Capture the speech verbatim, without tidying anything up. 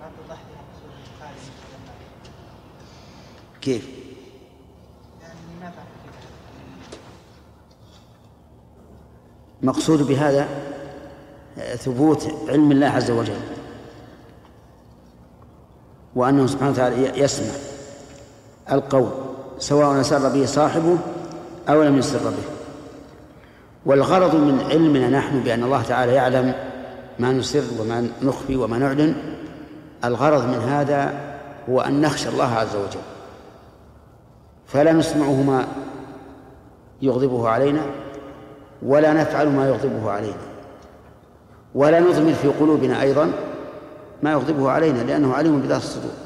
كيف؟ مقصود بهذا ثبوت علم الله عز وجل، وأنه سبحانه وتعالى يسمع القول سواء سر به صاحبه أو لم يسر به. والغرض من علمنا نحن بأن الله تعالى يعلم ما نسر وما نخفي وما نعلن، الغرض من هذا هو أن نخشى الله عز وجل، فلا نسمعه ما يغضبه علينا ولا نفعل ما يغضبه علينا، ولا نضمر في قلوبنا أيضا ما يغضبه علينا، لأنه عليم بذات الصدور.